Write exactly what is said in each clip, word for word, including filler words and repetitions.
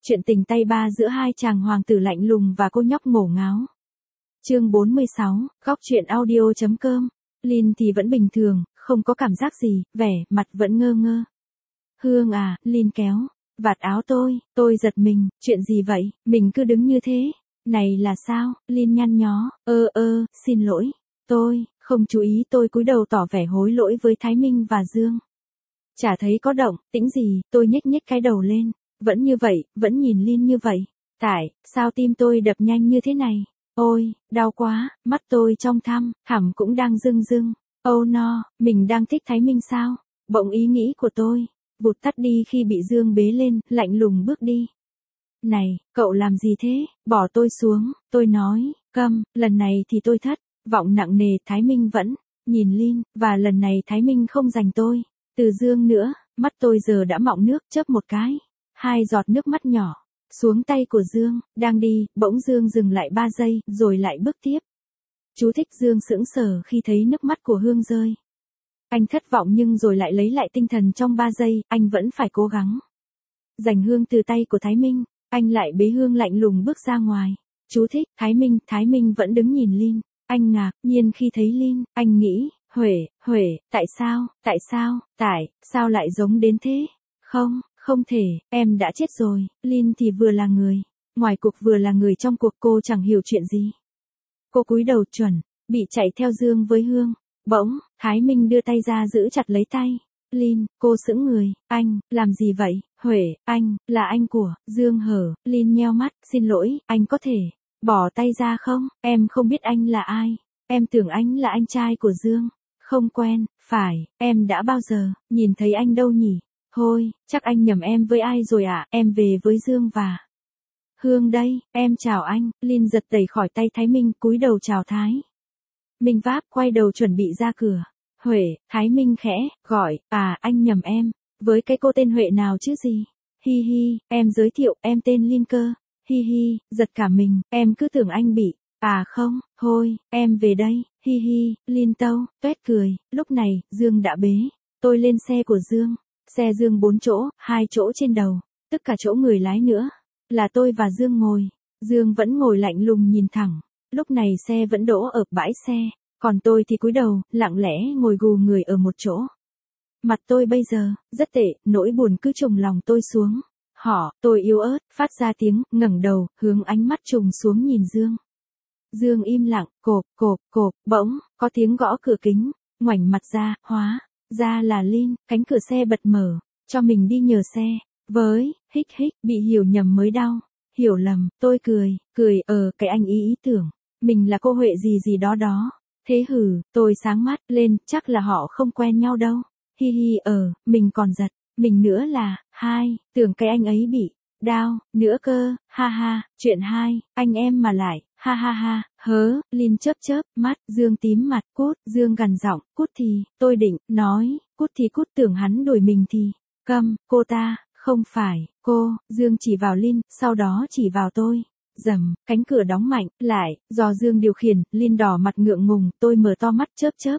Chuyện tình tay ba giữa hai chàng hoàng tử lạnh lùng và cô nhóc ngổ ngáo. Chương bốn mươi sáu, góc truyện audio chấm com. Lin thì vẫn bình thường, không có cảm giác gì, vẻ mặt vẫn ngơ ngơ. Hương à, Lin kéo vạt áo tôi, tôi giật mình, chuyện gì vậy, mình cứ đứng như thế. Này là sao, Lin nhăn nhó, ơ ơ, xin lỗi, tôi, không chú ý. Tôi cúi đầu tỏ vẻ hối lỗi với Thái Minh và Dương. Chả thấy có động tĩnh gì, tôi nhếch nhếch cái đầu lên, vẫn như vậy, vẫn nhìn Lin như vậy. Tại, sao tim tôi đập nhanh như thế này? Ôi, đau quá, mắt tôi trong thăm, thẳm cũng đang rưng rưng. Oh no, mình đang thích Thái Minh sao? Bỗng ý nghĩ của tôi vụt tắt đi khi bị Dương bế lên, lạnh lùng bước đi. Này, cậu làm gì thế? Bỏ tôi xuống, tôi nói, câm, lần này thì tôi thất vọng nặng nề. Thái Minh vẫn nhìn Lin, và lần này Thái Minh không giành tôi từ Dương nữa. Mắt tôi giờ đã mọng nước, chớp một cái, hai giọt nước mắt nhỏ xuống tay của Dương. Đang đi, bỗng Dương dừng lại ba giây, rồi lại bước tiếp. Chú thích: Dương sững sờ khi thấy nước mắt của Hương rơi. Anh thất vọng nhưng rồi lại lấy lại tinh thần trong ba giây, anh vẫn phải cố gắng giành Hương từ tay của Thái Minh. Anh lại bế Hương lạnh lùng bước ra ngoài. Chú thích: Thái Minh, Thái Minh vẫn đứng nhìn Lin. Anh ngạc nhiên khi thấy Lin, anh nghĩ, Huệ, Huệ, tại sao, tại sao, tại, sao lại giống đến thế? Không, không thể, em đã chết rồi. Lin thì vừa là người ngoài cuộc vừa là người trong cuộc, cô chẳng hiểu chuyện gì. Cô cúi đầu chuẩn bị chạy theo Dương với Hương. Bỗng, Thái Minh đưa tay ra giữ chặt lấy tay Lin. Cô sững người. Anh, làm gì vậy? Huệ, anh, là anh của Dương hở. Lin nheo mắt, xin lỗi, anh có thể bỏ tay ra không? Em không biết anh là ai. Em tưởng anh là anh trai của Dương. Không quen, phải, em đã bao giờ nhìn thấy anh đâu nhỉ? Thôi, chắc anh nhầm em với ai rồi ạ. À? Em về với Dương và Hương đây, em chào anh. Lin giật tẩy khỏi tay Thái Minh, cúi đầu chào Thái Minh váp, quay đầu chuẩn bị ra cửa. Huệ, Thái Minh khẽ gọi, à, anh nhầm em với cái cô tên Huệ nào chứ gì? Hi hi, em giới thiệu, em tên Lin cơ. Hi hi, giật cả mình, em cứ tưởng anh bị, à không, thôi, em về đây. Hi hi, Lin tâu, tuét cười. Lúc này, Dương đã bế tôi lên xe của Dương. Xe Dương bốn chỗ, hai chỗ trên đầu, tức cả chỗ người lái nữa. Là tôi và Dương ngồi. Dương vẫn ngồi lạnh lùng nhìn thẳng. Lúc này xe vẫn đỗ ở bãi xe, còn tôi thì cúi đầu, lặng lẽ ngồi gù người ở một chỗ. Mặt tôi bây giờ rất tệ, nỗi buồn cứ trùng lòng tôi xuống. Họ, tôi yếu ớt, phát ra tiếng, ngẩng đầu, hướng ánh mắt trùng xuống nhìn Dương. Dương im lặng, cộp, cộp, cộp, bỗng có tiếng gõ cửa kính, ngoảnh mặt ra, hóa ra là Lin. Cánh cửa xe bật mở, cho mình đi nhờ xe. Với, hích hích, bị hiểu nhầm mới đau. Hiểu lầm, tôi cười, cười, ờ, cái anh ý ý tưởng mình là cô Huệ gì gì đó đó. Thế hử, tôi sáng mắt lên, chắc là họ không quen nhau đâu. Hi hi, ờ, mình còn giật mình nữa là, hai, tưởng cái anh ấy bị đau nữa cơ, ha ha, chuyện hai, anh em mà lại, ha ha ha, hớ. Lin chớp chớp mắt, Dương tím mặt, cút. Dương gằn giọng, cút thì, tôi định nói, cút thì cút, tưởng hắn đuổi mình thì, câm, cô ta, không phải, cô. Dương chỉ vào Lin, sau đó chỉ vào tôi. Rầm, cánh cửa đóng mạnh lại, do Dương điều khiển. Lin đỏ mặt ngượng ngùng, tôi mở to mắt chớp chớp.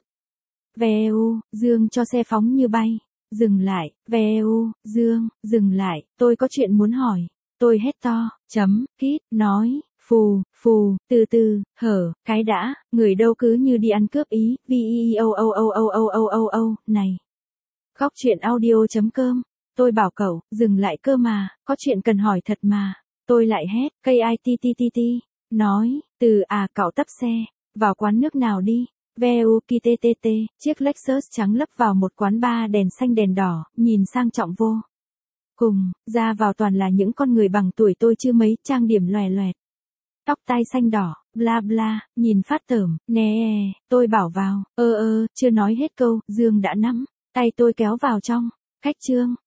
Vèo, Dương cho xe phóng như bay. Dừng lại, vèo, Dương, dừng lại, tôi có chuyện muốn hỏi. Tôi hét to, chấm, kít, nói, phù, phù, từ từ, hở, cái đã, người đâu cứ như đi ăn cướp ý, vi o o o o o o o o, này. Góc truyện audio chấm com, tôi bảo cậu, dừng lại cơ mà, có chuyện cần hỏi thật mà. Tôi lại hét, cây i t t t t, nói, từ à, cậu tấp xe vào quán nước nào đi. Veu kittt, chiếc Lexus trắng lấp vào một quán bar đèn xanh đèn đỏ, nhìn sang trọng vô cùng, ra vào toàn là những con người bằng tuổi tôi chưa mấy, trang điểm loè loẹt, tóc tai xanh đỏ, bla bla, nhìn phát tởm. Nè, tôi bảo vào, ơ ơ, chưa nói hết câu, Dương đã nắm tay tôi kéo vào trong khách trương.